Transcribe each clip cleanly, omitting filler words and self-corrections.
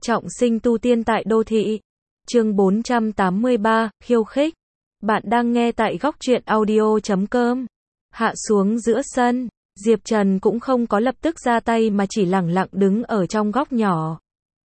Trọng sinh tu tiên tại đô thị. Chương 483, khiêu khích. Bạn đang nghe tại góc truyện audio.com. Hạ xuống giữa sân, Diệp Trần cũng không có lập tức ra tay mà chỉ lẳng lặng đứng ở trong góc nhỏ.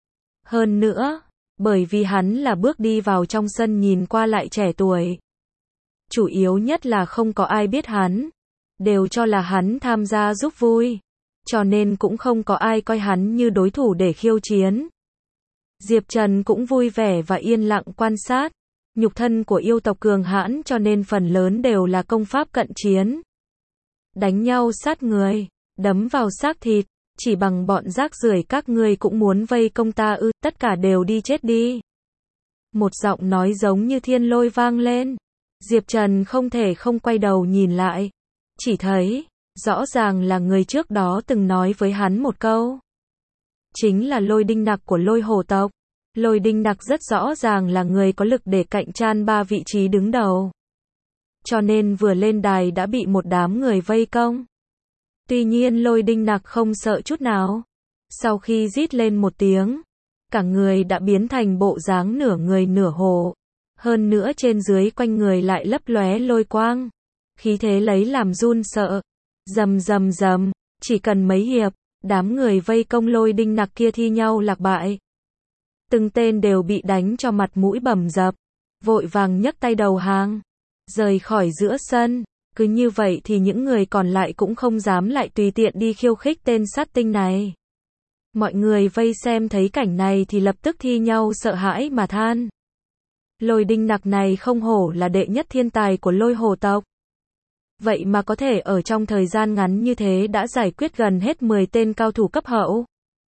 Hơn nữa, bởi vì hắn là bước đi vào trong sân nhìn qua lại trẻ tuổi. Chủ yếu nhất là không có ai biết hắn, đều cho là hắn tham gia giúp vui, cho nên cũng không có ai coi hắn như đối thủ để khiêu chiến. Diệp Trần cũng vui vẻ và yên lặng quan sát, nhục thân của yêu tộc cường hãn cho nên phần lớn đều là công pháp cận chiến. Đánh nhau sát người, đấm vào xác thịt, chỉ bằng bọn rác rưởi các ngươi cũng muốn vây công ta ư, tất cả đều đi chết đi. Một giọng nói giống như thiên lôi vang lên. Diệp Trần không thể không quay đầu nhìn lại, chỉ thấy, rõ ràng là người trước đó từng nói với hắn một câu. Chính là Lôi Đinh Nặc của Lôi Hồ tộc. Lôi Đinh Nặc rất rõ ràng là người có lực để cạnh tranh 3 vị trí đứng đầu. Cho nên vừa lên đài đã bị một đám người vây công. Tuy nhiên Lôi Đinh Nặc không sợ chút nào. Sau khi rít lên một tiếng, cả người đã biến thành bộ dáng nửa người nửa hổ. Hơn nữa trên dưới quanh người lại lấp lóe lôi quang. Khí thế lấy làm run sợ. Rầm rầm rầm, chỉ cần mấy hiệp, đám người vây công Lôi Đinh Nặc kia thi nhau lạc bại. Từng tên đều bị đánh cho mặt mũi bầm dập, vội vàng nhấc tay đầu hàng, rời khỏi giữa sân. Cứ như vậy thì những người còn lại cũng không dám lại tùy tiện đi khiêu khích tên sát tinh này. Mọi người vây xem thấy cảnh này thì lập tức thi nhau sợ hãi mà than. Lôi Đinh Nặc này không hổ là đệ nhất thiên tài của Lôi Hồ tộc. Vậy mà có thể ở trong thời gian ngắn như thế đã giải quyết gần hết 10 tên cao thủ cấp hậu.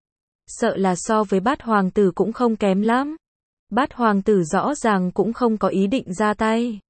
Sợ là so với Bát Hoàng tử cũng không kém lắm. Bát Hoàng tử rõ ràng cũng không có ý định ra tay.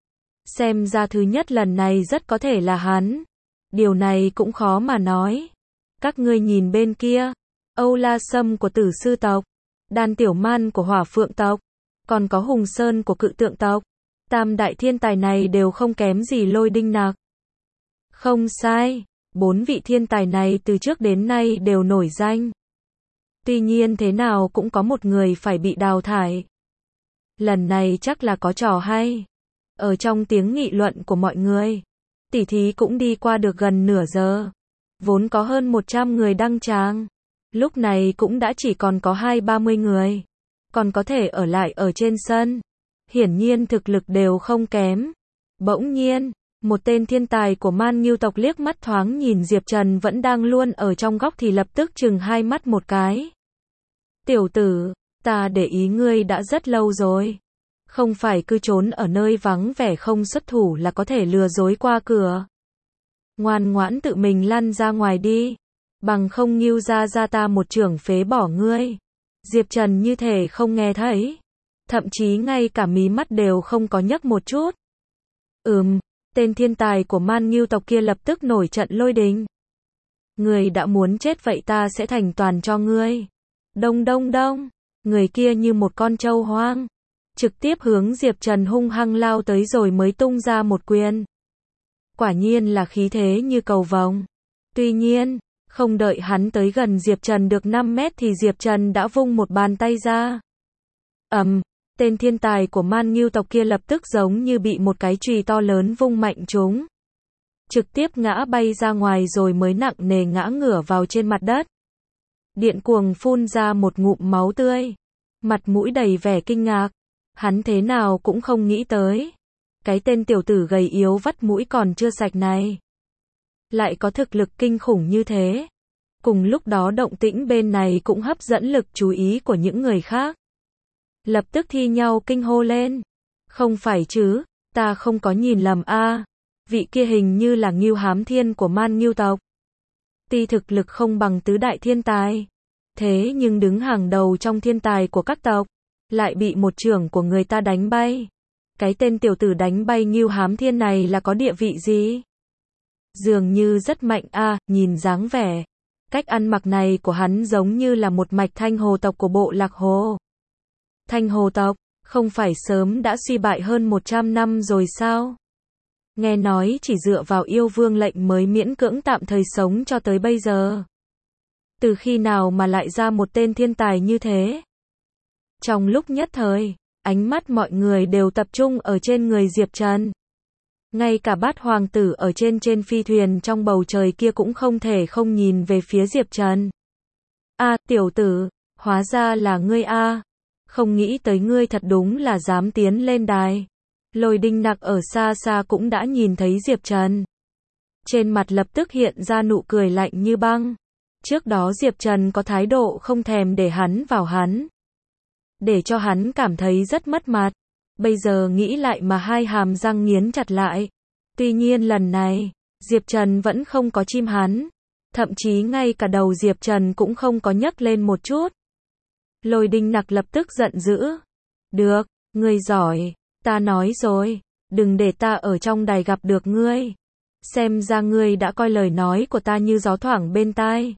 Xem ra thứ nhất lần này rất có thể là hắn. Điều này cũng khó mà nói. Các ngươi nhìn bên kia, Âu La Sâm của Tử Sư tộc, Đan Tiểu Man của Hỏa Phượng tộc, còn có Hùng Sơn của Cự Tượng tộc. Tam đại thiên tài này đều không kém gì Lôi Đinh Nặc. Không sai, 4 vị thiên tài này từ trước đến nay đều nổi danh. Tuy nhiên thế nào cũng có một người phải bị đào thải. Lần này chắc là có trò hay. Ở trong tiếng nghị luận của mọi người, tỉ thí cũng đi qua được gần nửa giờ. Vốn có hơn 100 người đăng tràng, lúc này cũng đã chỉ còn có 20-30 người. Còn có thể ở lại ở trên sân. Hiển nhiên thực lực đều không kém. Bỗng nhiên, một tên thiên tài của Man Ngưu tộc liếc mắt thoáng nhìn Diệp Trần vẫn đang luôn ở trong góc thì lập tức trừng hai mắt một cái. Tiểu tử, ta để ý ngươi đã rất lâu rồi. Không phải cứ trốn ở nơi vắng vẻ không xuất thủ là có thể lừa dối qua cửa. Ngoan ngoãn tự mình lăn ra ngoài đi. Bằng không Ngưu ra ta một chưởng phế bỏ ngươi. Diệp Trần như thể không nghe thấy. Thậm chí ngay cả mí mắt đều không có nhấc một chút. Tên thiên tài của Man Ngưu tộc kia lập tức nổi trận lôi đình. Người đã muốn chết vậy ta sẽ thành toàn cho ngươi. Đông đông đông, người kia như một con trâu hoang, trực tiếp hướng Diệp Trần hung hăng lao tới rồi mới tung ra một quyền. Quả nhiên là khí thế như cầu vồng. Tuy nhiên, không đợi hắn tới gần Diệp Trần được 5 mét thì Diệp Trần đã vung một bàn tay ra. Tên thiên tài của Man Ngưu tộc kia lập tức giống như bị một cái chùy to lớn vung mạnh trúng. Trực tiếp ngã bay ra ngoài rồi mới nặng nề ngã ngửa vào trên mặt đất. Điện cuồng phun ra một ngụm máu tươi. Mặt mũi đầy vẻ kinh ngạc. Hắn thế nào cũng không nghĩ tới. Cái tên tiểu tử gầy yếu vắt mũi còn chưa sạch này. Lại có thực lực kinh khủng như thế. Cùng lúc đó động tĩnh bên này cũng hấp dẫn lực chú ý của những người khác. Lập tức thi nhau kinh hô lên. Không phải chứ, ta không có nhìn lầm a. Vị kia hình như là Ngưu Hám Thiên của Man Ngưu tộc. Tuy thực lực không bằng tứ đại thiên tài, thế nhưng đứng hàng đầu trong thiên tài của các tộc, lại bị một chưởng của người ta đánh bay. Cái tên tiểu tử đánh bay Ngưu Hám Thiên này là có địa vị gì? Dường như rất mạnh a, nhìn dáng vẻ, cách ăn mặc này của hắn giống như là một mạch Thanh Hồ tộc của bộ Lạc Hồ. Thanh Hồ tộc, không phải sớm đã suy bại hơn 100 năm rồi sao? Nghe nói chỉ dựa vào yêu vương lệnh mới miễn cưỡng tạm thời sống cho tới bây giờ. Từ khi nào mà lại ra một tên thiên tài như thế? Trong lúc nhất thời, ánh mắt mọi người đều tập trung ở trên người Diệp Trần. Ngay cả Bát hoàng tử ở trên phi thuyền trong bầu trời kia cũng không thể không nhìn về phía Diệp Trần. A, tiểu tử, hóa ra là ngươi a. Không nghĩ tới ngươi thật đúng là dám tiến lên đài. Lôi Đinh Nặc ở xa xa cũng đã nhìn thấy Diệp Trần. Trên mặt lập tức hiện ra nụ cười lạnh như băng. Trước đó Diệp Trần có thái độ không thèm để hắn vào hắn. Để cho hắn cảm thấy rất mất mặt. Bây giờ nghĩ lại mà hai hàm răng nghiến chặt lại. Tuy nhiên lần này, Diệp Trần vẫn không có chim hắn. Thậm chí ngay cả đầu Diệp Trần cũng không có nhấc lên một chút. Lôi Đinh Nặc lập tức giận dữ. Được, ngươi giỏi, ta nói rồi, đừng để ta ở trong đài gặp được ngươi. Xem ra ngươi đã coi lời nói của ta như gió thoảng bên tai.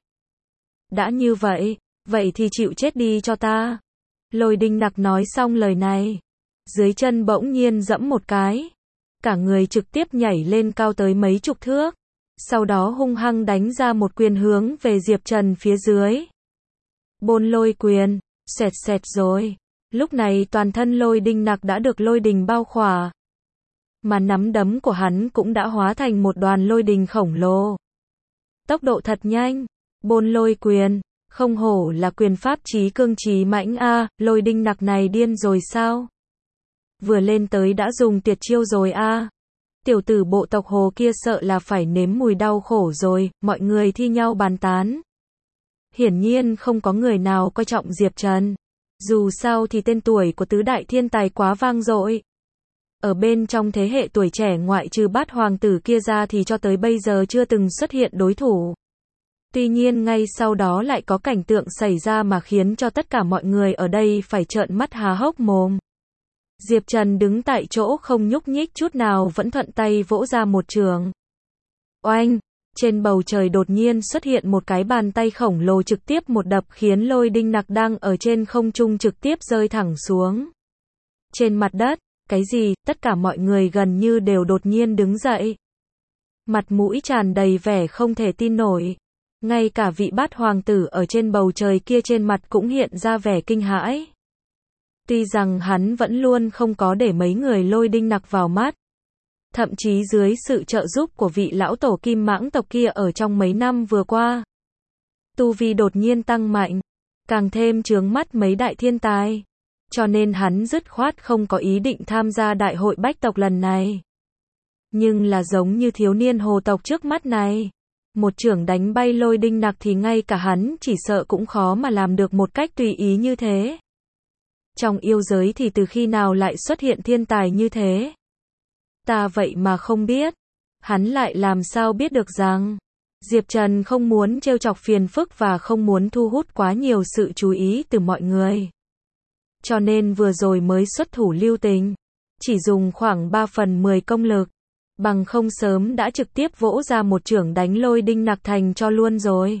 Đã như vậy, vậy thì chịu chết đi cho ta. Lôi Đinh Nặc nói xong lời này, dưới chân bỗng nhiên giẫm một cái. Cả người trực tiếp nhảy lên cao tới mấy chục thước. Sau đó hung hăng đánh ra một quyền hướng về Diệp Trần phía dưới. Bôn lôi quyền, xẹt xẹt rồi. Lúc này toàn thân Lôi Đinh Nặc đã được lôi đình bao khỏa. Mà nắm đấm của hắn cũng đã hóa thành một đoàn lôi đình khổng lồ. Tốc độ thật nhanh. Bôn lôi quyền, không hổ là quyền pháp chí cương chí mãnh a, Lôi Đinh Nặc này điên rồi sao? Vừa lên tới đã dùng tuyệt chiêu rồi a. Tiểu tử bộ tộc Hồ kia sợ là phải nếm mùi đau khổ rồi, mọi người thi nhau bàn tán. Hiển nhiên không có người nào coi trọng Diệp Trần. Dù sao thì tên tuổi của tứ đại thiên tài quá vang dội. Ở bên trong thế hệ tuổi trẻ ngoại trừ Bát hoàng tử kia ra thì cho tới bây giờ chưa từng xuất hiện đối thủ. Tuy nhiên ngay sau đó lại có cảnh tượng xảy ra mà khiến cho tất cả mọi người ở đây phải trợn mắt há hốc mồm. Diệp Trần đứng tại chỗ không nhúc nhích chút nào vẫn thuận tay vỗ ra một trường. Oanh! Trên bầu trời đột nhiên xuất hiện một cái bàn tay khổng lồ trực tiếp một đập khiến Lôi Đinh Nặc đang ở trên không trung trực tiếp rơi thẳng xuống. Trên mặt đất, cái gì, tất cả mọi người gần như đều đột nhiên đứng dậy. Mặt mũi tràn đầy vẻ không thể tin nổi. Ngay cả vị Bát hoàng tử ở trên bầu trời kia trên mặt cũng hiện ra vẻ kinh hãi. Tuy rằng hắn vẫn luôn không có để mấy người Lôi Đinh Nặc vào mắt. Thậm chí dưới sự trợ giúp của vị lão tổ Kim Mãng tộc kia ở trong mấy năm vừa qua. Tu vi đột nhiên tăng mạnh. Càng thêm chướng mắt mấy đại thiên tài. Cho nên hắn dứt khoát không có ý định tham gia đại hội bách tộc lần này. Nhưng là giống như thiếu niên hồ tộc trước mắt này. Một chưởng đánh bay Lôi Đinh Nặc thì ngay cả hắn chỉ sợ cũng khó mà làm được một cách tùy ý như thế. Trong yêu giới thì từ khi nào lại xuất hiện thiên tài như thế? Ta vậy mà không biết. Hắn lại làm sao biết được rằng Diệp Trần không muốn trêu chọc phiền phức và không muốn thu hút quá nhiều sự chú ý từ mọi người. Cho nên vừa rồi mới xuất thủ lưu tình. Chỉ dùng khoảng 3/10 công lực. Bằng không sớm đã trực tiếp vỗ ra một chưởng đánh Lôi Đinh Nặc thành cho luôn rồi.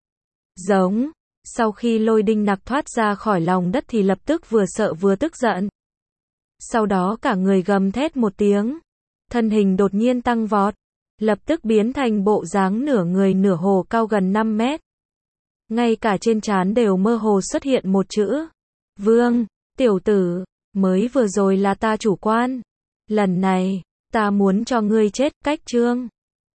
Giống. Sau khi Lôi Đinh Nặc thoát ra khỏi lòng đất thì lập tức vừa sợ vừa tức giận. Sau đó cả người gầm thét một tiếng. Thân hình đột nhiên tăng vọt. Lập tức biến thành bộ dáng nửa người nửa hồ cao gần 5 mét. Ngay cả trên trán đều mơ hồ xuất hiện một chữ. Vương, tiểu tử, mới vừa rồi là ta chủ quan. Lần này, ta muốn cho ngươi chết, cách chương.